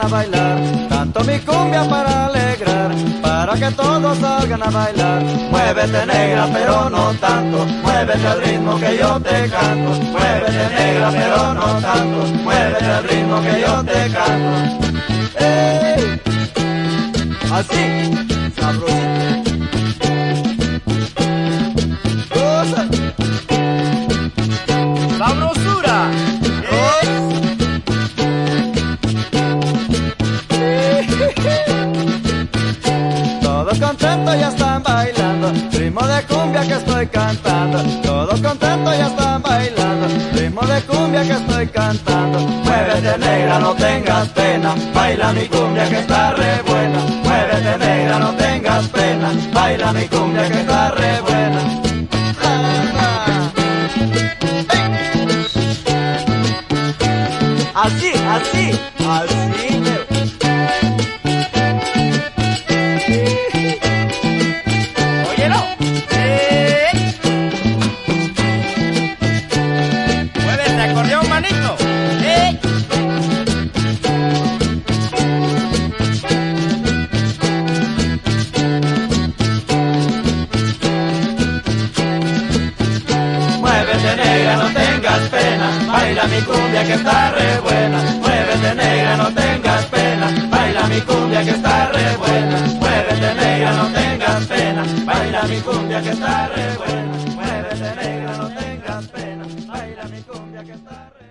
bailar. Canto mi cumbia para alegrar, para que todos salgan a bailar. Muévete negra pero no tanto, muévete al ritmo que yo te canto. Muévete negra pero no tanto, muévete al ritmo que yo te canto. ¡Ey! Así, sabrosito. Cosa. ¡Sabrosura! Todos contentos ya están bailando, ritmo de cumbia que estoy cantando. Todos contentos ya están bailando, ritmo de cumbia que estoy cantando. Muévete negra, no tengas pena, baila mi cumbia que está re buena. Muévete negra, no tengas pena, baila mi cumbia que está re buena. Así, así, así. Óyelo. Mueve ese acordeón, manito. Muévete negra, no tengas pena, baila mi cumbia que está re buena. Muévete negra, no tengas pena, baila mi cumbia que está re buena. Muévete negra, no tengas pena, baila mi cumbia que está re buena. Muévete negra, no tengas pena, baila mi cumbia que está re buena.